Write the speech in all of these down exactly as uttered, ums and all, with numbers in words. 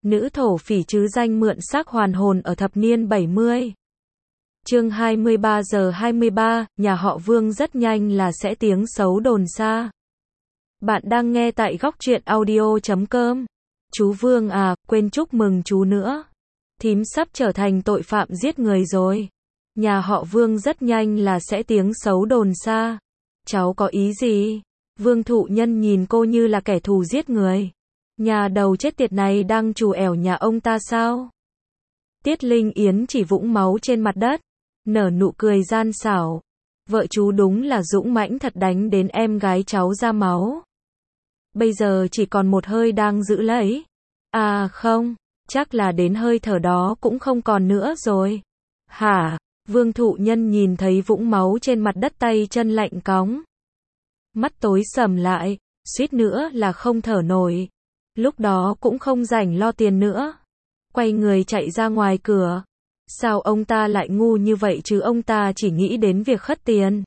Nữ thổ phỉ chứ danh mượn xác hoàn hồn ở thập niên bảy mươi. Chương hai mươi ba giờ hai mươi ba, nhà họ Vương rất nhanh là sẽ tiếng xấu đồn xa. Bạn đang nghe tại góc truyện audio chấm com. Chú Vương à, quên chúc mừng chú nữa. Thím sắp trở thành tội phạm giết người rồi. Nhà họ Vương rất nhanh là sẽ tiếng xấu đồn xa. Cháu có ý gì? Vương Thụ Nhân nhìn cô như là kẻ thù giết người. Nhà đầu chết tiệt này đang trù ẻo nhà ông ta sao? Tiết Linh Yến chỉ vũng máu trên mặt đất, nở nụ cười gian xảo. Vợ chú đúng là dũng mãnh thật, đánh đến em gái cháu ra máu. Bây giờ chỉ còn một hơi đang giữ lấy. À không, chắc là đến hơi thở đó cũng không còn nữa rồi. Hả? Vương Thụ Nhân nhìn thấy vũng máu trên mặt đất, tay chân lạnh cóng. Mắt tối sầm lại, suýt nữa là không thở nổi. Lúc đó cũng không rảnh lo tiền nữa. Quay người chạy ra ngoài cửa. Sao ông ta lại ngu như vậy chứ, ông ta chỉ nghĩ đến việc khất tiền.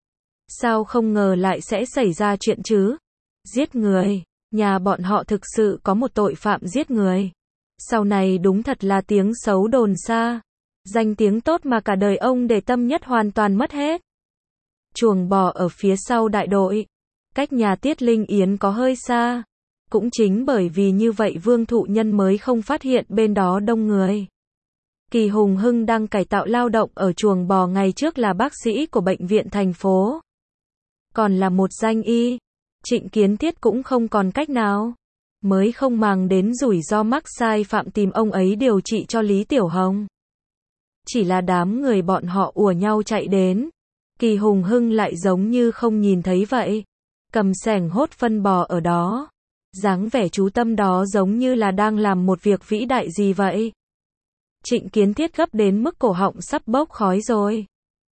Sao không ngờ lại sẽ xảy ra chuyện chứ? Giết người, nhà bọn họ thực sự có một tội phạm giết người. Sau này đúng thật là tiếng xấu đồn xa. Danh tiếng tốt mà cả đời ông để tâm nhất hoàn toàn mất hết. Chuồng bò ở phía sau đại đội. Cách nhà Tiết Linh Yến có hơi xa. Cũng chính bởi vì như vậy Vương Thụ Nhân mới không phát hiện bên đó đông người. Kỳ Hùng Hưng đang cải tạo lao động ở chuồng bò, ngày trước là bác sĩ của bệnh viện thành phố. Còn là một danh y. Trịnh Kiến Thiết cũng không còn cách nào. Mới không màng đến rủi ro mắc sai phạm tìm ông ấy điều trị cho Lý Tiểu Hồng. Chỉ là đám người bọn họ ùa nhau chạy đến. Kỳ Hùng Hưng lại giống như không nhìn thấy vậy. Cầm xẻng hốt phân bò ở đó. Dáng vẻ chú tâm đó giống như là đang làm một việc vĩ đại gì vậy. Trịnh Kiến Thiết gấp đến mức cổ họng sắp bốc khói rồi.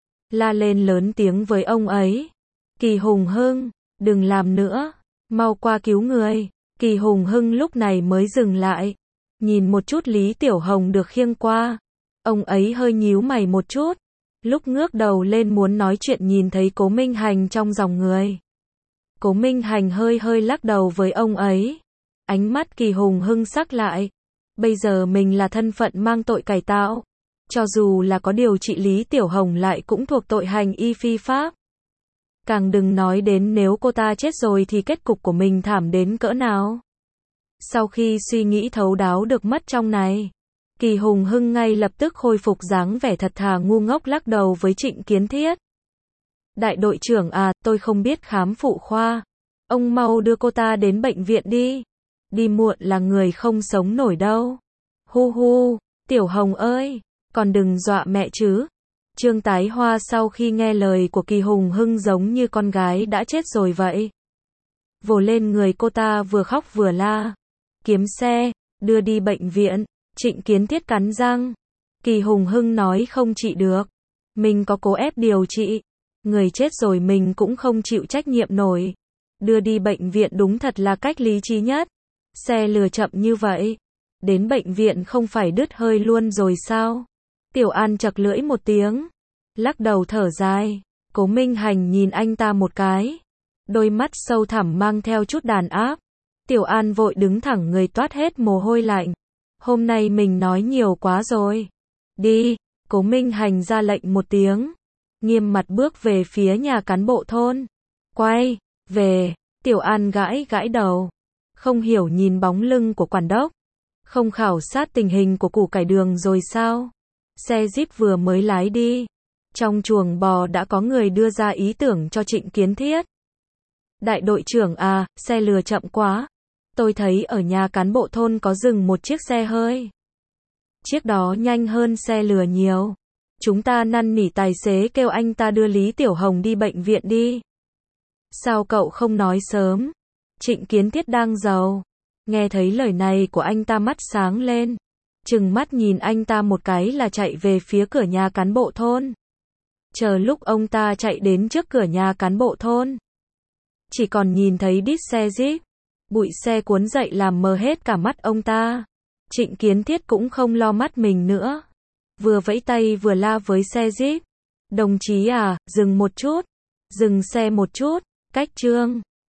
La lên lớn tiếng với ông ấy. Kỳ Hùng Hưng, đừng làm nữa. Mau qua cứu người. Kỳ Hùng Hưng lúc này mới dừng lại. Nhìn một chút Lý Tiểu Hồng được khiêng qua. Ông ấy hơi nhíu mày một chút. Lúc ngước đầu lên muốn nói chuyện nhìn thấy Cố Minh Hành trong dòng người. Cố Minh Hành hơi hơi lắc đầu với ông ấy. Ánh mắt Kỳ Hùng Hưng sắc lại. Bây giờ mình là thân phận mang tội cải tạo. Cho dù là có điều trị Lý Tiểu Hồng lại cũng thuộc tội hành y phi pháp. Càng đừng nói đến nếu cô ta chết rồi thì kết cục của mình thảm đến cỡ nào. Sau khi suy nghĩ thấu đáo được mất trong này, Kỳ Hùng Hưng ngay lập tức khôi phục dáng vẻ thật thà ngu ngốc, lắc đầu với Trịnh Kiến Thiết. Đại đội trưởng à, tôi không biết khám phụ khoa. Ông mau đưa cô ta đến bệnh viện đi. Đi muộn là người không sống nổi đâu. Hu hu, Tiểu Hồng ơi, còn đừng dọa mẹ chứ. Trương Tái Hoa sau khi nghe lời của Kỳ Hùng Hưng giống như con gái đã chết rồi vậy. Vồ lên người cô ta vừa khóc vừa la. Kiếm xe, đưa đi bệnh viện. Trịnh Kiến Thiết cắn răng. Kỳ Hùng Hưng nói không trị được. Mình có cố ép điều trị. Người chết rồi mình cũng không chịu trách nhiệm nổi. Đưa đi bệnh viện đúng thật là cách lý trí nhất. Xe lừa chậm như vậy. Đến bệnh viện không phải đứt hơi luôn rồi sao? Tiểu An chật lưỡi một tiếng. Lắc đầu thở dài. Cố Minh Hành nhìn anh ta một cái. Đôi mắt sâu thẳm mang theo chút đàn áp. Tiểu An vội đứng thẳng người, toát hết mồ hôi lạnh. Hôm nay mình nói nhiều quá rồi. Đi. Cố Minh Hành ra lệnh một tiếng. Nghiêm mặt bước về phía nhà cán bộ thôn. Quay. Về. Tiểu An gãi gãi đầu. Không hiểu nhìn bóng lưng của quản đốc. Không khảo sát tình hình của củ cải đường rồi sao? Xe Jeep vừa mới lái đi. Trong chuồng bò đã có người đưa ra ý tưởng cho Trịnh Kiến Thiết. Đại đội trưởng à, xe lừa chậm quá. Tôi thấy ở nhà cán bộ thôn có dừng một chiếc xe hơi. Chiếc đó nhanh hơn xe lừa nhiều. Chúng ta năn nỉ tài xế kêu anh ta đưa Lý Tiểu Hồng đi bệnh viện đi. Sao cậu không nói sớm? Trịnh Kiến Thiết đang giàu. Nghe thấy lời này của anh ta mắt sáng lên. Trừng mắt nhìn anh ta một cái là chạy về phía cửa nhà cán bộ thôn. Chờ lúc ông ta chạy đến trước cửa nhà cán bộ thôn. Chỉ còn nhìn thấy đít xe Jeep. Bụi xe cuốn dậy làm mờ hết cả mắt ông ta. Trịnh Kiến Thiết cũng không lo mắt mình nữa. Vừa vẫy tay vừa la với xe Jeep. Đồng chí à, dừng một chút. Dừng xe một chút. Cách Trương.